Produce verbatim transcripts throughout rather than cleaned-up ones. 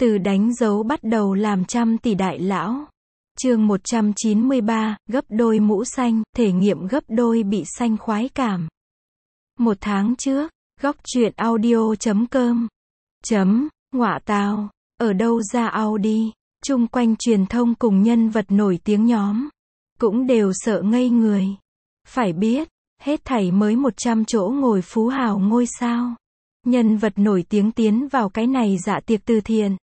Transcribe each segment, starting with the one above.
Từ đánh dấu bắt đầu làm trăm tỷ đại lão. Chương một trăm chín mươi ba, gấp đôi mũ xanh, thể nghiệm gấp đôi bị xanh khoái cảm. Một tháng trước, góc truyện audio chấm com. Chấm, ngọa tào, ở đâu ra Audi, chung quanh truyền thông cùng nhân vật nổi tiếng nhóm. Cũng đều sợ ngây người. Phải biết, hết thảy mới một trăm chỗ ngồi phú hào ngôi sao. Nhân vật nổi tiếng tiến vào cái này dạ tiệc từ thiện.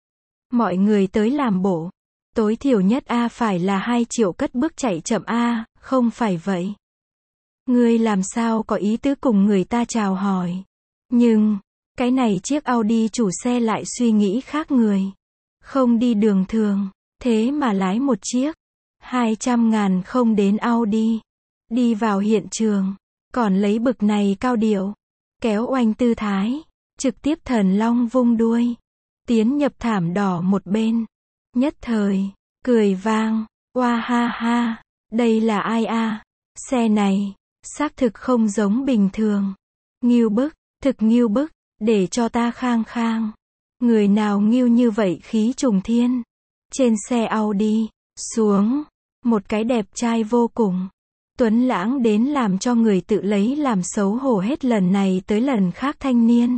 Mọi người tới làm bộ. Tối thiểu nhất A phải là hai triệu cất bước chạy chậm A, không phải vậy. Ngươi làm sao có ý tứ cùng người ta chào hỏi. Nhưng, cái này chiếc Audi chủ xe lại suy nghĩ khác người. Không đi đường thường, thế mà lái một chiếc hai trăm ngàn không đến Audi. Đi vào hiện trường, còn lấy bực này cao điệu, kéo oanh tư thái, trực tiếp thần long vung đuôi, tiến nhập thảm đỏ một bên. Nhất thời, cười vang, oa ha ha, đây là ai a? Xe này, xác thực không giống bình thường. Nghiêu bức, thực nghiêu bức, để cho ta khang khang. Người nào nghiêu như vậy khí trùng thiên. Trên xe Audi, xuống, một cái đẹp trai vô cùng. Tuấn lãng đến làm cho người tự lấy làm xấu hổ hết lần này tới lần khác thanh niên.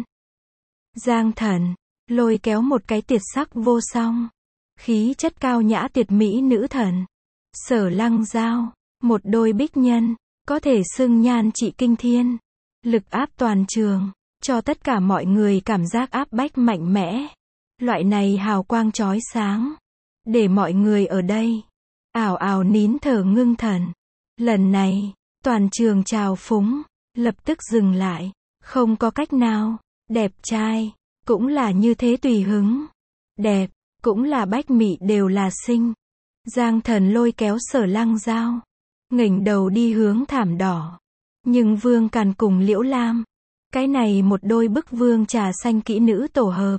Giang Thần, lôi kéo một cái tuyệt sắc vô song. Khí chất cao nhã tuyệt mỹ nữ thần. Sở Lăng Giao, một đôi bích nhân, có thể xưng nhan trị kinh thiên. Lực áp toàn trường, cho tất cả mọi người cảm giác áp bách mạnh mẽ. Loại này hào quang chói sáng, để mọi người ở đây ảo ảo nín thở ngưng thần. Lần này, toàn trường trào phúng, lập tức dừng lại, không có cách nào. Đẹp trai, cũng là như thế tùy hứng. Đẹp, cũng là bách mị đều là xinh. Giang Thần lôi kéo Sở Lăng Giao, nghỉnh đầu đi hướng thảm đỏ. Nhưng Vương Càn cùng Liễu Lam, cái này một đôi bức vương trà xanh kỹ nữ tổ hợp,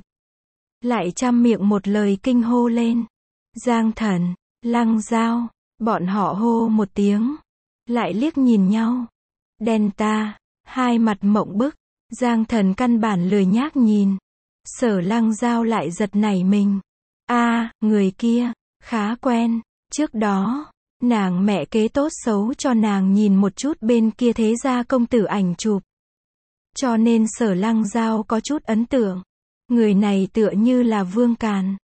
lại trăm miệng một lời kinh hô lên. Giang Thần, Lăng Giao, bọn họ hô một tiếng, lại liếc nhìn nhau. Đen ta, hai mặt mộng bức. Giang Thần căn bản lười nhác nhìn. Sở Lăng Giao lại giật nảy mình. A, à, người kia, khá quen. Trước đó, nàng mẹ kế tốt xấu cho nàng nhìn một chút bên kia thế gia công tử ảnh chụp. Cho nên Sở Lăng Giao có chút ấn tượng. Người này tựa như là Vương Càn.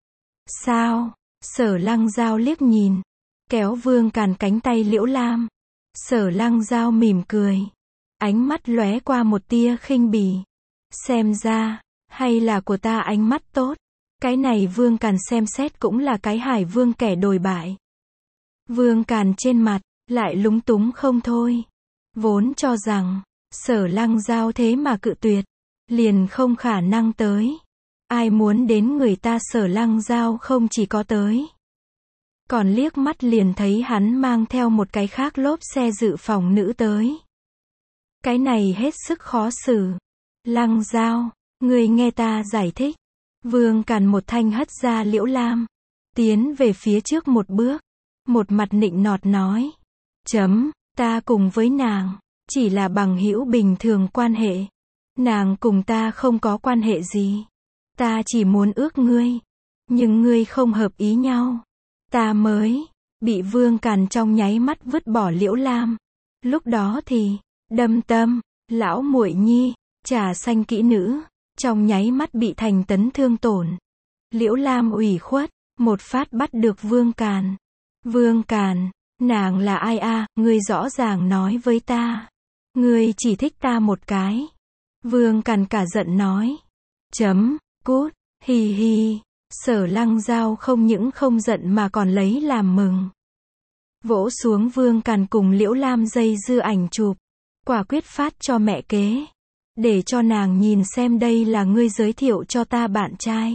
Sao? Sở Lăng Giao liếc nhìn, kéo Vương Càn cánh tay Liễu Lam. Sở Lăng Giao mỉm cười, ánh mắt lóe qua một tia khinh bỉ. Xem ra, hay là của ta ánh mắt tốt. Cái này Vương Càn xem xét cũng là cái hải vương kẻ đồi bại. Vương Càn trên mặt, lại lúng túng không thôi. Vốn cho rằng, Sở Lăng Giao thế mà cự tuyệt, liền không khả năng tới. Ai muốn đến người ta Sở Lăng Giao không chỉ có tới, còn liếc mắt liền thấy hắn mang theo một cái khác lốp xe dự phòng nữ tới. Cái này hết sức khó xử. Lăng Giao, người nghe ta giải thích. Vương Càn một thanh hất ra Liễu Lam, tiến về phía trước một bước, một mặt nịnh nọt nói. Chấm, ta cùng với nàng, chỉ là bằng hữu bình thường quan hệ. Nàng cùng ta không có quan hệ gì. Ta chỉ muốn ước ngươi, nhưng ngươi không hợp ý nhau. Ta mới bị Vương Càn trong nháy mắt vứt bỏ Liễu Lam. Lúc đó thì, đâm tâm, lão muội nhi, trà xanh kỹ nữ, trong nháy mắt bị thành tấn thương tổn. Liễu Lam ủy khuất, một phát bắt được Vương Càn. Vương Càn, nàng là ai a? Ngươi rõ ràng nói với ta. Ngươi chỉ thích ta một cái. Vương Càn cả giận nói. Chấm, cút, hì hì. Sở Lăng Giao không những không giận mà còn lấy làm mừng. Vỗ xuống Vương Càn cùng Liễu Lam dây dưa ảnh chụp. Quả quyết phát cho mẹ kế. Để cho nàng nhìn xem đây là ngươi giới thiệu cho ta bạn trai.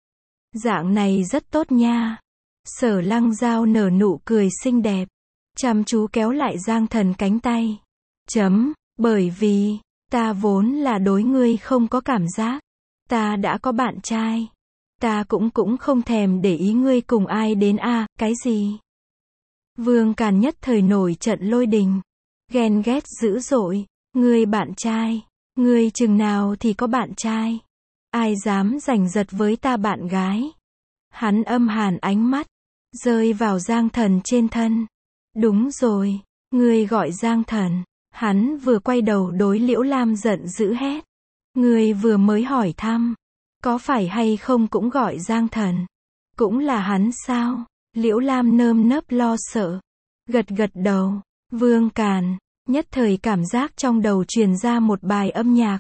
Dạng này rất tốt nha. Sở Lăng Giao nở nụ cười xinh đẹp, chăm chú kéo lại Giang Thần cánh tay. Chấm, bởi vì, ta vốn là đối ngươi không có cảm giác. Ta đã có bạn trai. Ta cũng cũng không thèm để ý ngươi cùng ai đến a, à, cái gì? Vương Càn nhất thời nổi trận lôi đình. Ghen ghét dữ dội. Ngươi bạn trai. Ngươi chừng nào thì có bạn trai? Ai dám giành giật với ta bạn gái? Hắn âm hàn ánh mắt, rơi vào Giang Thần trên thân. Đúng rồi, ngươi gọi Giang Thần. Hắn vừa quay đầu đối Liễu Lam giận dữ hét. Ngươi vừa mới hỏi thăm, có phải hay không cũng gọi Giang Thần? Cũng là hắn sao? Liễu Lam nơm nớp lo sợ, gật gật đầu. Vương Càn, nhất thời cảm giác trong đầu truyền ra một bài âm nhạc.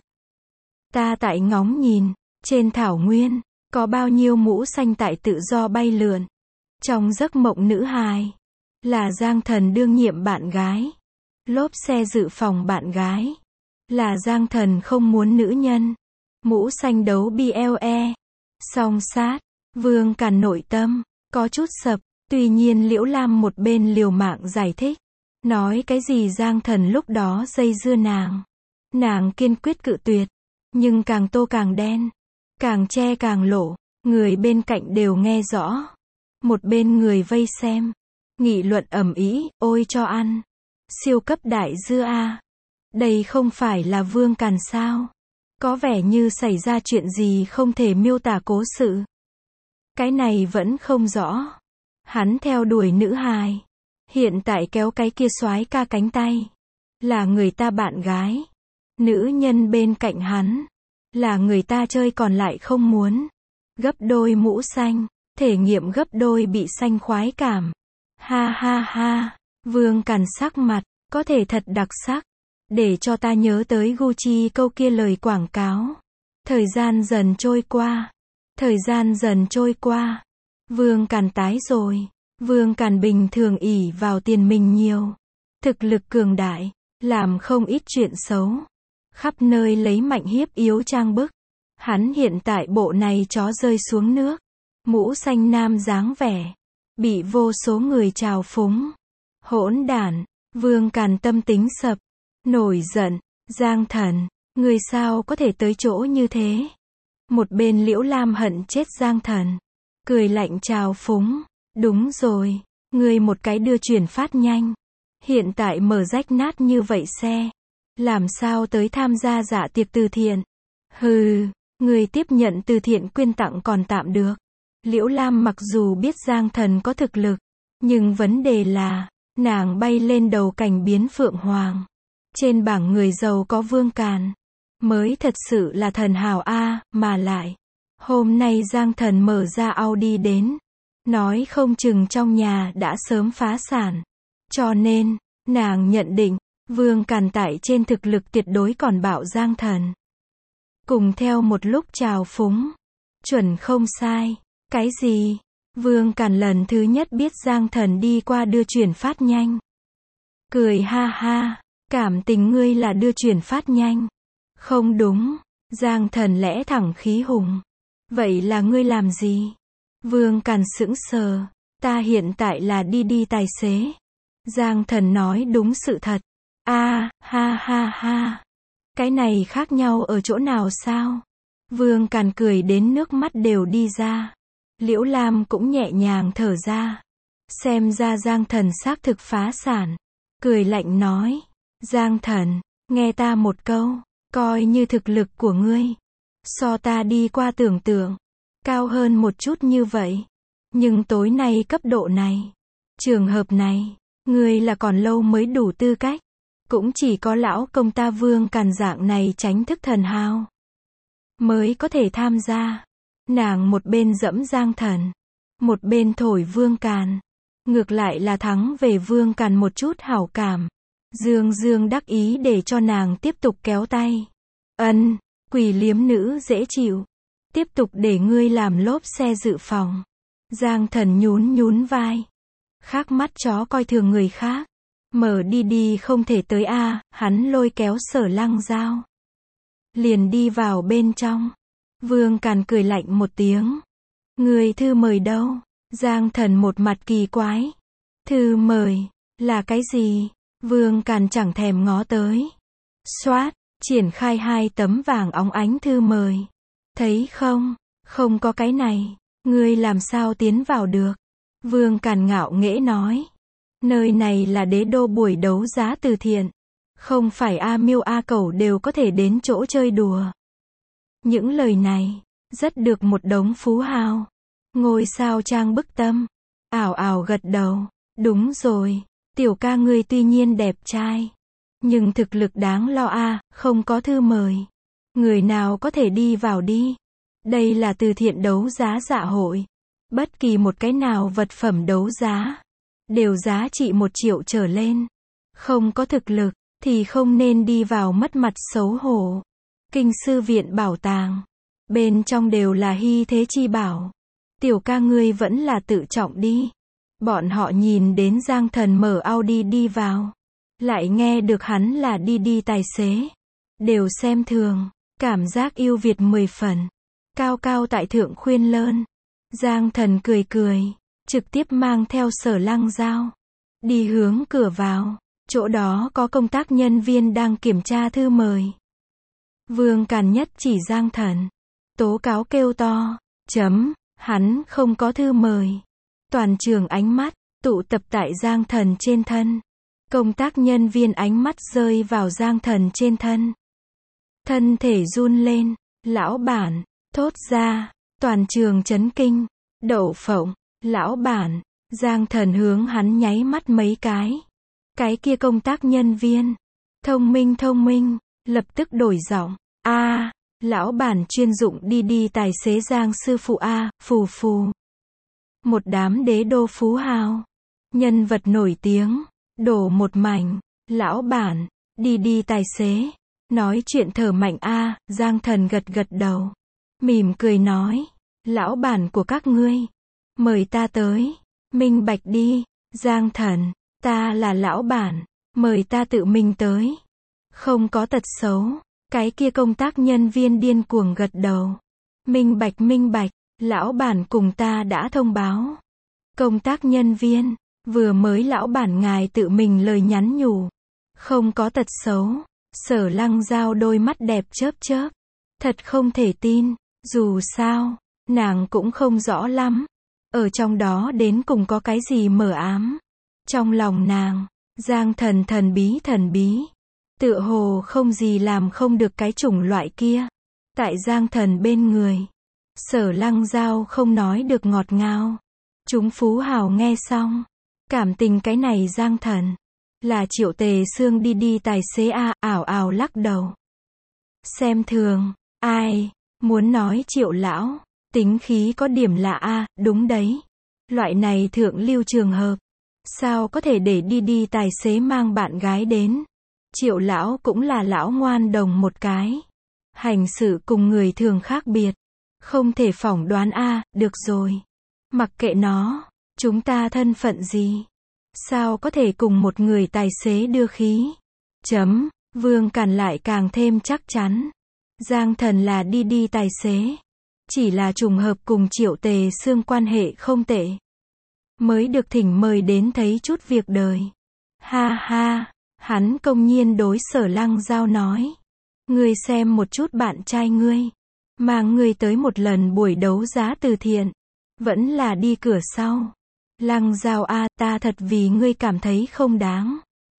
Ta tại ngóng nhìn, trên thảo nguyên, có bao nhiêu mũ xanh tại tự do bay lượn. Trong giấc mộng nữ hài, là Giang Thần đương nhiệm bạn gái. Lốp xe dự phòng bạn gái, là Giang Thần không muốn nữ nhân. Mũ xanh đấu bê lờ e. Song sát, Vương Càn nội tâm, có chút sập, tuy nhiên Liễu Lam một bên liều mạng giải thích. Nói cái gì Giang Thần lúc đó dây dưa nàng. Nàng kiên quyết cự tuyệt, nhưng càng tô càng đen, càng che càng lộ, người bên cạnh đều nghe rõ. Một bên người vây xem, nghị luận ầm ĩ, ôi cho ăn. Siêu cấp đại dưa a. Đây không phải là Vương Càn sao? Có vẻ như xảy ra chuyện gì không thể miêu tả cố sự. Cái này vẫn không rõ. Hắn theo đuổi nữ hài, hiện tại kéo cái kia soái ca cánh tay, là người ta bạn gái. Nữ nhân bên cạnh hắn, là người ta chơi còn lại không muốn. Gấp đôi mũ xanh, thể nghiệm gấp đôi bị xanh khoái cảm. Ha ha ha, Vương Càn sắc mặt, có thể thật đặc sắc. Để cho ta nhớ tới Gucci câu kia lời quảng cáo. Thời gian dần trôi qua. Thời gian dần trôi qua. Vương Càn tái rồi. Vương Càn bình thường ỷ vào tiền mình nhiều. Thực lực cường đại, làm không ít chuyện xấu. Khắp nơi lấy mạnh hiếp yếu trang bức. Hắn hiện tại bộ này chó rơi xuống nước. Mũ xanh nam dáng vẻ. Bị vô số người trào phúng. Hỗn đản, Vương Càn tâm tính sập. Nổi giận, Giang Thần, người sao có thể tới chỗ như thế? Một bên Liễu Lam hận chết Giang Thần. Cười lạnh trào phúng. Đúng rồi, người một cái đưa chuyển phát nhanh. Hiện tại mở rách nát như vậy xe. Làm sao tới tham gia dạ tiệc từ thiện? Hừ, người tiếp nhận từ thiện quyên tặng còn tạm được. Liễu Lam mặc dù biết Giang Thần có thực lực, nhưng vấn đề là, nàng bay lên đầu cảnh biến phượng hoàng. Trên bảng người giàu có Vương Càn, mới thật sự là thần hào a, mà lại. Hôm nay Giang Thần mở ra Audi đến, nói không chừng trong nhà đã sớm phá sản. Cho nên, nàng nhận định, Vương Càn tại trên thực lực tuyệt đối còn bạo Giang Thần. Cùng theo một lúc trào phúng. Chuẩn không sai. Cái gì? Vương Càn lần thứ nhất biết Giang Thần đi qua đưa chuyển phát nhanh. Cười ha ha. Cảm tình ngươi là đưa chuyển phát nhanh. Không đúng. Giang Thần lẽ thẳng khí hùng. Vậy là ngươi làm gì? Vương Càn sững sờ. Ta hiện tại là đi đi tài xế. Giang Thần nói đúng sự thật. A, ha ha ha. Cái này khác nhau ở chỗ nào sao? Vương Càn cười đến nước mắt đều đi ra. Liễu Lam cũng nhẹ nhàng thở ra. Xem ra Giang Thần xác thực phá sản. Cười lạnh nói. Giang Thần, nghe ta một câu. Coi như thực lực của ngươi. So ta đi qua tưởng tượng. Cao hơn một chút như vậy. Nhưng tối nay cấp độ này. Trường hợp này. Ngươi là còn lâu mới đủ tư cách. Cũng chỉ có lão công ta Vương Càn dạng này tránh thức thần hào. Mới có thể tham gia. Nàng một bên dẫm Giang Thần. Một bên thổi Vương Càn. Ngược lại là thắng về Vương Càn một chút hảo cảm. Dương dương đắc ý để cho nàng tiếp tục kéo tay. Ân, quỷ liếm nữ dễ chịu. Tiếp tục để ngươi làm lốp xe dự phòng. Giang Thần nhún nhún vai. Khác mắt chó coi thường người khác. Mở đi đi không thể tới a, hắn lôi kéo Sở Lăng Dao. Liền đi vào bên trong. Vương Càn cười lạnh một tiếng. Người thư mời đâu? Giang Thần một mặt kỳ quái. Thư mời, là cái gì? Vương Càn chẳng thèm ngó tới. Xoát, triển khai hai tấm vàng óng ánh thư mời. Thấy không? Không có cái này. Ngươi làm sao tiến vào được? Vương Càn ngạo nghễ nói. Nơi này là đế đô buổi đấu giá từ thiện. Không phải A Miêu A Cẩu đều có thể đến chỗ chơi đùa. Những lời này, rất được một đống phú hào. Ngôi sao trang bức tâm, ảo ảo gật đầu, đúng rồi, tiểu ca ngươi tuy nhiên đẹp trai, nhưng thực lực đáng lo a, không có thư mời. Người nào có thể đi vào đi. Đây là từ thiện đấu giá dạ hội. Bất kỳ một cái nào vật phẩm đấu giá, đều giá trị một triệu trở lên. Không có thực lực, thì không nên đi vào mất mặt xấu hổ. Kinh sư viện bảo tàng, bên trong đều là hy thế chi bảo. Tiểu ca ngươi vẫn là tự trọng đi. Bọn họ nhìn đến Giang Thần mở Audi đi vào, lại nghe được hắn là đi đi tài xế, đều xem thường, cảm giác yêu Việt mười phần. Cao cao tại thượng khuyên lơn. Giang Thần cười cười, trực tiếp mang theo Sở Lăng Dao, đi hướng cửa vào, chỗ đó có công tác nhân viên đang kiểm tra thư mời. Vương Càn Nhất chỉ Giang Thần, tố cáo kêu to, chấm, hắn không có thư mời. Toàn trường ánh mắt, tụ tập tại Giang Thần trên thân. Công tác nhân viên ánh mắt rơi vào Giang Thần trên thân. Thân thể run lên, lão bản, thốt ra, toàn trường chấn kinh, đậu phộng, lão bản, Giang Thần hướng hắn nháy mắt mấy cái. Cái kia công tác nhân viên, thông minh thông minh, lập tức đổi giọng, a, lão bản chuyên dụng đi đi tài xế Giang sư phụ a, phù phù. Một đám đế đô phú hào, nhân vật nổi tiếng, đổ một mảnh, lão bản, đi đi tài xế, nói chuyện thở mạnh a, Giang Thần gật gật đầu, mỉm cười nói, lão bản của các ngươi, mời ta tới, minh bạch đi, Giang Thần, ta là lão bản, mời ta tự mình tới, không có tật xấu. Cái kia công tác nhân viên điên cuồng gật đầu, minh bạch minh bạch, lão bản cùng ta đã thông báo. Công tác nhân viên, vừa mới lão bản ngài tự mình lời nhắn nhủ, không có tật xấu. Sở Lăng Dao đôi mắt đẹp chớp chớp, thật không thể tin, dù sao, nàng cũng không rõ lắm, ở trong đó đến cùng có cái gì mờ ám. Trong lòng nàng, Giang Thần thần bí thần bí, tựa hồ không gì làm không được cái chủng loại kia. Tại Giang Thần bên người, Sở Lăng Dao không nói được ngọt ngào. Chúng phú hào nghe xong, cảm tình cái này Giang Thần là Triệu Tề Xương đi đi tài xế a, ảo ảo lắc đầu. Xem thường, ai, muốn nói Triệu lão, tính khí có điểm lạ a, đúng đấy. Loại này thượng lưu trường hợp, sao có thể để đi đi tài xế mang bạn gái đến. Triệu lão cũng là lão ngoan đồng một cái. Hành xử cùng người thường khác biệt. Không thể phỏng đoán a, được rồi. Mặc kệ nó, chúng ta thân phận gì? Sao có thể cùng một người tài xế đưa khí? Chấm, Vương Càn lại càng thêm chắc chắn. Giang Thần là đi đi tài xế. Chỉ là trùng hợp cùng Triệu Tề Xương quan hệ không tệ. Mới được thỉnh mời đến thấy chút việc đời. Ha ha, hắn công nhiên đối Sở Lăng Dao nói. Ngươi xem một chút bạn trai ngươi. Mang ngươi tới một lần buổi đấu giá từ thiện. Vẫn là đi cửa sau. Lăng Dao a, ta thật vì ngươi cảm thấy không đáng.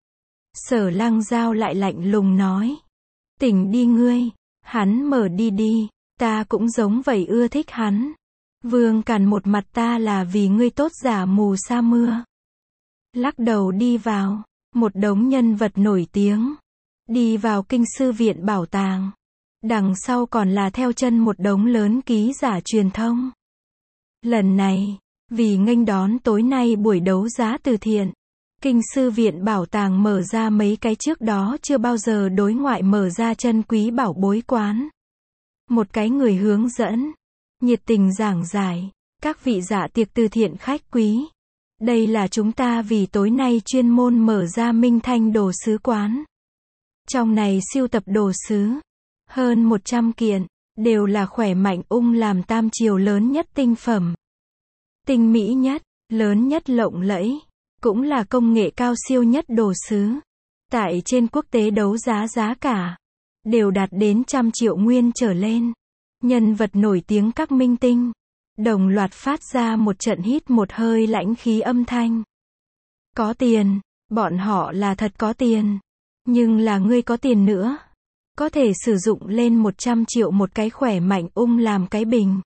Sở Lăng Dao lại lạnh lùng nói. Tỉnh đi ngươi, hắn mở đi đi, ta cũng giống vậy ưa thích hắn. Vương Càn một mặt ta là vì ngươi tốt giả mù sa mưa. Lắc đầu đi vào, một đống nhân vật nổi tiếng. Đi vào kinh sư viện bảo tàng. Đằng sau còn là theo chân một đống lớn ký giả truyền thông. Lần này, vì nghênh đón tối nay buổi đấu giá từ thiện, kinh sư viện bảo tàng mở ra mấy cái trước đó chưa bao giờ đối ngoại mở ra chân quý bảo bối quán. Một cái người hướng dẫn, nhiệt tình giảng giải, các vị dạ tiệc từ thiện khách quý. Đây là chúng ta vì tối nay chuyên môn mở ra Minh Thanh đồ sứ quán. Trong này sưu tập đồ sứ, hơn một trăm kiện, đều là khỏe mạnh ung làm tam triều lớn nhất tinh phẩm. Tinh mỹ nhất, lớn nhất lộng lẫy, cũng là công nghệ cao siêu nhất đồ sứ. Tại trên quốc tế đấu giá giá cả, đều đạt đến trăm triệu nguyên trở lên. Nhân vật nổi tiếng các minh tinh, đồng loạt phát ra một trận hít một hơi lãnh khí âm thanh. Có tiền, bọn họ là thật có tiền. Nhưng là ngươi có tiền nữa. có thể sử dụng lên một trăm triệu một cái khỏe mạnh ung làm cái bình.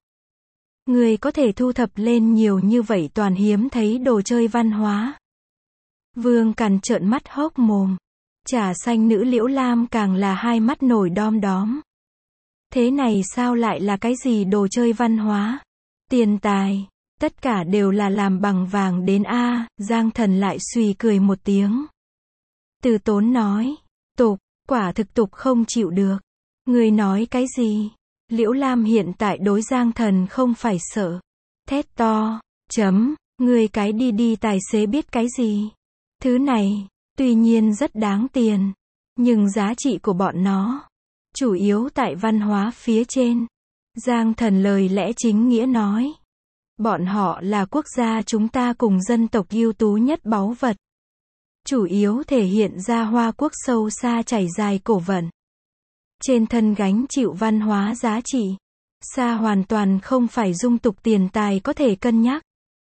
Người có thể thu thập lên nhiều như vậy toàn hiếm thấy đồ chơi văn hóa. Vương Càn trợn mắt hốc mồm. Trà xanh nữ Liễu Lam càng là hai mắt nổi đom đóm. Thế này sao lại là cái gì đồ chơi văn hóa? Tiền tài, tất cả đều là làm bằng vàng đến a. Giang Thần lại xùy cười một tiếng. Từ Tốn nói, tục, quả thực tục không chịu được. Người nói cái gì? Liễu Lam hiện tại đối Giang Thần không phải sợ. Thét to, chấm, người cái đi đi tài xế biết cái gì? Thứ này, tuy nhiên rất đáng tiền, nhưng giá trị của bọn nó, chủ yếu tại văn hóa phía trên. Giang Thần lời lẽ chính nghĩa nói. Bọn họ là quốc gia chúng ta cùng dân tộc ưu tú nhất báu vật. Chủ yếu thể hiện ra Hoa Quốc sâu xa chảy dài cổ vận. Trên thân gánh chịu văn hóa giá trị. Xa hoàn toàn không phải dung tục tiền tài có thể cân nhắc.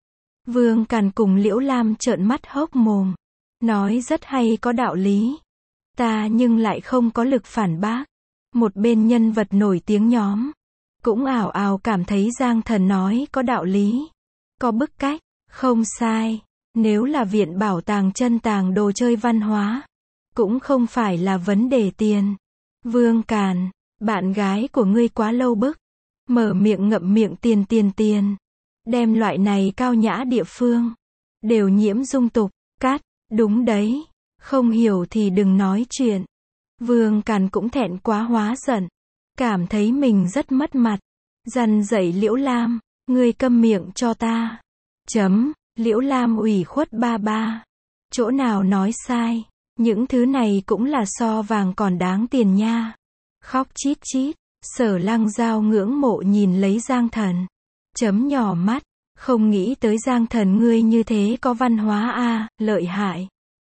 Vương Càn cùng Liễu Lam trợn mắt hốc mồm. Nói rất hay có đạo lý. Ta nhưng lại không có lực phản bác. Một bên nhân vật nổi tiếng nhóm cũng ảo ảo cảm thấy Giang Thần nói có đạo lý. Có bức cách, không sai. Nếu là viện bảo tàng chân tàng đồ chơi văn hóa, cũng không phải là vấn đề tiền. Vương Càn, bạn gái của ngươi quá lâu bức. Mở miệng ngậm miệng tiền tiền tiền. Đem loại này cao nhã địa phương đều nhiễm dung tục, cát, đúng đấy. Không hiểu thì đừng nói chuyện. Vương Càn cũng thẹn quá hóa giận. Cảm thấy mình rất mất mặt. Dằn dạy Liễu Lam, ngươi câm miệng cho ta. Chấm, Liễu Lam ủy khuất ba ba. Chỗ nào nói sai, những thứ này cũng là so vàng còn đáng tiền nha. Khóc chít chít, Sở Lăng Giao ngưỡng mộ nhìn lấy Giang Thần. Chấm nhỏ mắt, không nghĩ tới Giang Thần ngươi như thế có văn hóa a, lợi hại.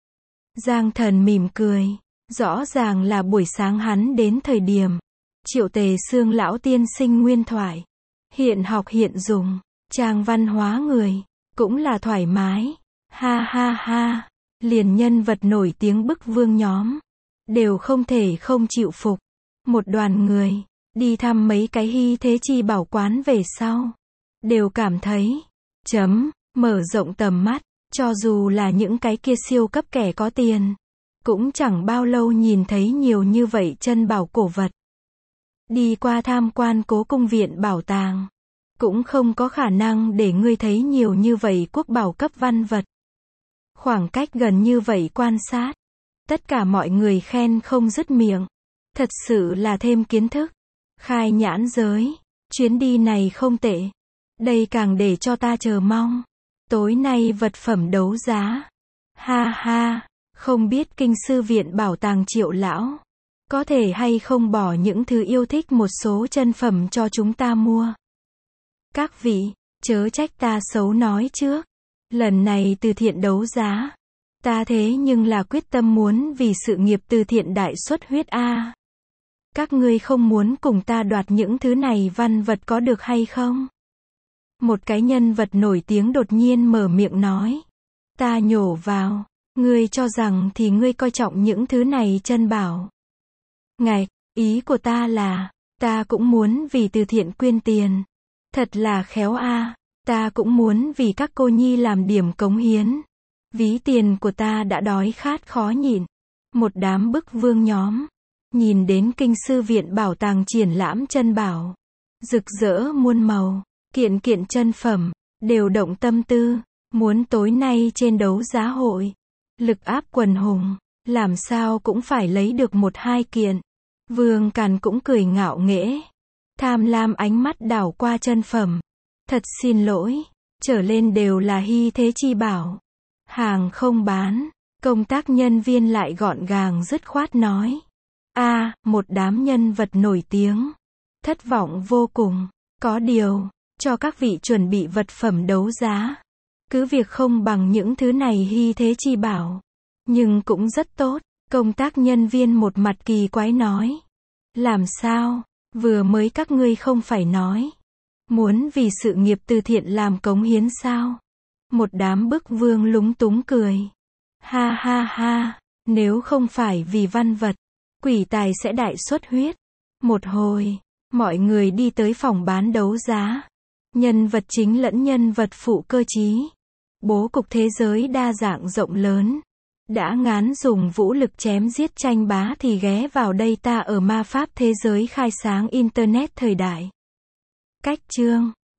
Giang Thần mỉm cười, rõ ràng là buổi sáng hắn đến thời điểm Triệu Tề Xương lão tiên sinh nguyên thoại, hiện học hiện dùng, trang văn hóa người, cũng là thoải mái. Ha ha ha, liền nhân vật nổi tiếng bức vương nhóm, đều không thể không chịu phục. Một đoàn người, đi thăm mấy cái hy thế chi bảo quán về sau, đều cảm thấy, chấm, mở rộng tầm mắt, cho dù là những cái kia siêu cấp kẻ có tiền, cũng chẳng bao lâu nhìn thấy nhiều như vậy chân bảo cổ vật. Đi qua tham quan Cố Cung viện bảo tàng, cũng không có khả năng để ngươi thấy nhiều như vậy quốc bảo cấp văn vật. Khoảng cách gần như vậy quan sát, tất cả mọi người khen không dứt miệng. Thật sự là thêm kiến thức, khai nhãn giới, chuyến đi này không tệ. Đây càng để cho ta chờ mong. Tối nay vật phẩm đấu giá. Ha ha, không biết kinh sư viện bảo tàng Triệu lão có thể hay không bỏ những thứ yêu thích một số chân phẩm cho chúng ta mua. Các vị, chớ trách ta xấu nói trước. Lần này từ thiện đấu giá, ta thế nhưng là quyết tâm muốn vì sự nghiệp từ thiện đại xuất huyết a. Các ngươi không muốn cùng ta đoạt những thứ này văn vật có được hay không? Một cái nhân vật nổi tiếng đột nhiên mở miệng nói. Ta nhổ vào, ngươi cho rằng thì ngươi coi trọng những thứ này chân bảo. Ngạch, ý của ta là, ta cũng muốn vì từ thiện quyên tiền. Thật là khéo a, ta cũng muốn vì các cô nhi làm điểm cống hiến. Ví tiền của ta đã đói khát khó nhịn. Một đám bức vương nhóm, nhìn đến kinh sư viện bảo tàng triển lãm chân bảo, rực rỡ muôn màu, kiện kiện chân phẩm, đều động tâm tư, muốn tối nay trên đấu giá hội, lực áp quần hùng, làm sao cũng phải lấy được một hai kiện. Vương Càn cũng cười ngạo nghễ, tham lam ánh mắt đảo qua chân phẩm. Thật xin lỗi, trở lên đều là hy thế chi bảo, hàng không bán. Công tác nhân viên lại gọn gàng dứt khoát nói. A, à, một đám nhân vật nổi tiếng, thất vọng vô cùng. Có điều, cho các vị chuẩn bị vật phẩm đấu giá, cứ việc không bằng những thứ này hy thế chi bảo, nhưng cũng rất tốt. Công tác nhân viên một mặt kỳ quái nói. Làm sao, vừa mới các ngươi không phải nói, muốn vì sự nghiệp từ thiện làm cống hiến sao? Một đám bức vương lúng túng cười. Ha ha ha, nếu không phải vì văn vật, Quỷ tài sẽ đại xuất huyết. Một hồi, mọi người đi tới phòng bán đấu giá. Nhân vật chính lẫn nhân vật phụ cơ trí. Bố cục thế giới đa dạng rộng lớn. Đã ngán dùng vũ lực chém giết tranh bá thì ghé vào đây ta ở ma pháp thế giới khai sáng Internet thời đại. Cách chương